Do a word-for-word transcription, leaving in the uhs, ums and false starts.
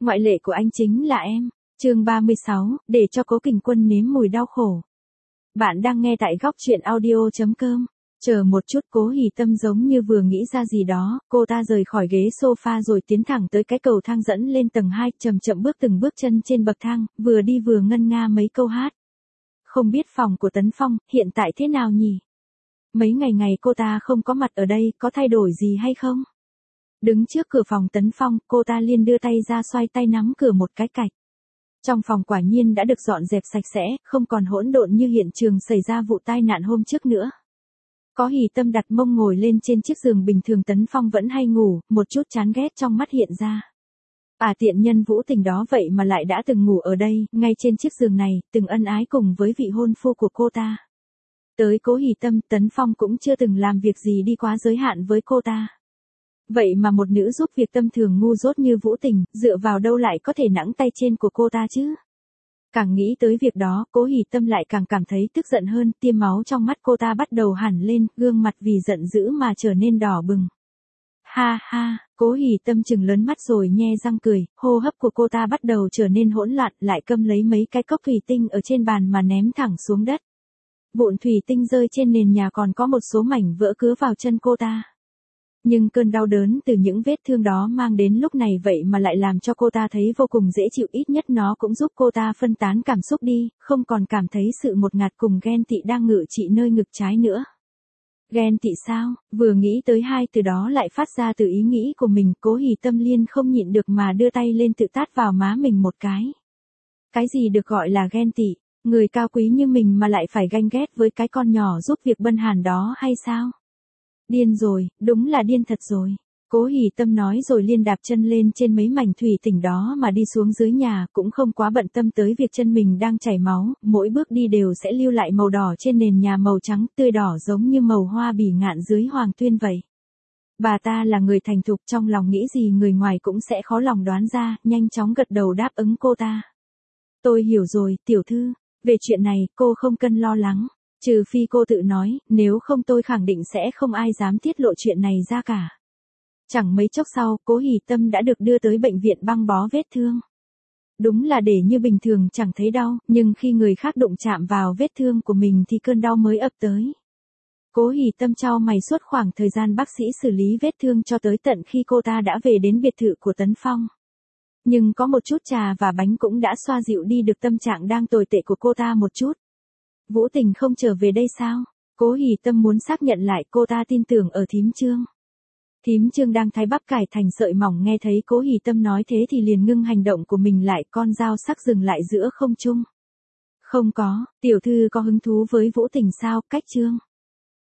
Ngoại lệ của anh chính là em. Chương ba mươi sáu, để cho Cố Kình Quân nếm mùi đau khổ. Bạn đang nghe tại góc truyện audio chấm com. Chờ một chút, Cố Hỉ Tâm giống như vừa nghĩ ra gì đó, cô ta rời khỏi ghế sofa rồi tiến thẳng tới cái cầu thang dẫn lên tầng hai, chậm chậm bước từng bước chân trên bậc thang, vừa đi vừa ngân nga mấy câu hát. Không biết phòng của Tấn Phong hiện tại thế nào nhỉ? Mấy ngày ngày cô ta không có mặt ở đây, có thay đổi gì hay không? Đứng trước cửa phòng Tấn Phong, cô ta liền đưa tay ra xoay tay nắm cửa một cái cạch. Trong phòng quả nhiên đã được dọn dẹp sạch sẽ, không còn hỗn độn như hiện trường xảy ra vụ tai nạn hôm trước nữa. Có Hỉ Tâm đặt mông ngồi lên trên chiếc giường bình thường Tấn Phong vẫn hay ngủ, một chút chán ghét trong mắt hiện ra. À, tiện nhân Vũ Tình đó vậy mà lại đã từng ngủ ở đây, ngay trên chiếc giường này, từng ân ái cùng với vị hôn phu của cô ta. Tới Cố Hỉ Tâm, Tấn Phong cũng chưa từng làm việc gì đi quá giới hạn với cô ta. Vậy mà một nữ giúp việc tâm thường ngu dốt như Vũ Tình, dựa vào đâu lại có thể nặng tay trên của cô ta chứ? Càng nghĩ tới việc đó, Cố Hỉ Tâm lại càng cảm thấy tức giận hơn, tiêm máu trong mắt cô ta bắt đầu hẳn lên, gương mặt vì giận dữ mà trở nên đỏ bừng. Ha ha, Cố Hỉ Tâm trừng lớn mắt rồi nhe răng cười, hô hấp của cô ta bắt đầu trở nên hỗn loạn, lại cầm lấy mấy cái cốc thủy tinh ở trên bàn mà ném thẳng xuống đất. Vụn thủy tinh rơi trên nền nhà, còn có một số mảnh vỡ cứa vào chân cô ta. Nhưng cơn đau đớn từ những vết thương đó mang đến lúc này vậy mà lại làm cho cô ta thấy vô cùng dễ chịu, ít nhất nó cũng giúp cô ta phân tán cảm xúc đi, không còn cảm thấy sự một ngạt cùng ghen tị đang ngự trị nơi ngực trái nữa. Ghen tị sao? Vừa nghĩ tới hai từ đó lại phát ra từ ý nghĩ của mình, Cố Hỉ Tâm liên không nhịn được mà đưa tay lên tự tát vào má mình một cái. Cái gì được gọi là ghen tị? Người cao quý như mình mà lại phải ganh ghét với cái con nhỏ giúp việc bân hàn đó hay sao? Điên rồi, đúng là điên thật rồi. Cố Hỉ Tâm nói rồi liên đạp chân lên trên mấy mảnh thủy tinh đó mà đi xuống dưới nhà, cũng không quá bận tâm tới việc chân mình đang chảy máu, mỗi bước đi đều sẽ lưu lại màu đỏ trên nền nhà màu trắng tươi đỏ giống như màu hoa bỉ ngạn dưới hoàng tuyên vậy. Bà ta là người thành thục, trong lòng nghĩ gì người ngoài cũng sẽ khó lòng đoán ra, nhanh chóng gật đầu đáp ứng cô ta. Tôi hiểu rồi, tiểu thư, về chuyện này cô không cần lo lắng. Trừ phi cô tự nói, nếu không tôi khẳng định sẽ không ai dám tiết lộ chuyện này ra cả. Chẳng mấy chốc sau, Cố Hỉ Tâm đã được đưa tới bệnh viện băng bó vết thương. Đúng là để như bình thường chẳng thấy đau, nhưng khi người khác đụng chạm vào vết thương của mình thì cơn đau mới ập tới. Cố Hỉ Tâm chau mày suốt khoảng thời gian bác sĩ xử lý vết thương cho tới tận khi cô ta đã về đến biệt thự của Tấn Phong. Nhưng có một chút trà và bánh cũng đã xoa dịu đi được tâm trạng đang tồi tệ của cô ta một chút. Vũ Tình không trở về đây sao? Cố Hỉ Tâm muốn xác nhận lại, cô ta tin tưởng ở thím Trương. Thím Trương đang thái bắp cải thành sợi mỏng, nghe thấy Cố Hỉ Tâm nói thế thì liền ngưng hành động của mình lại, con dao sắc dừng lại giữa không trung. Không có, tiểu thư có hứng thú với Vũ Tình sao? Cách Trương.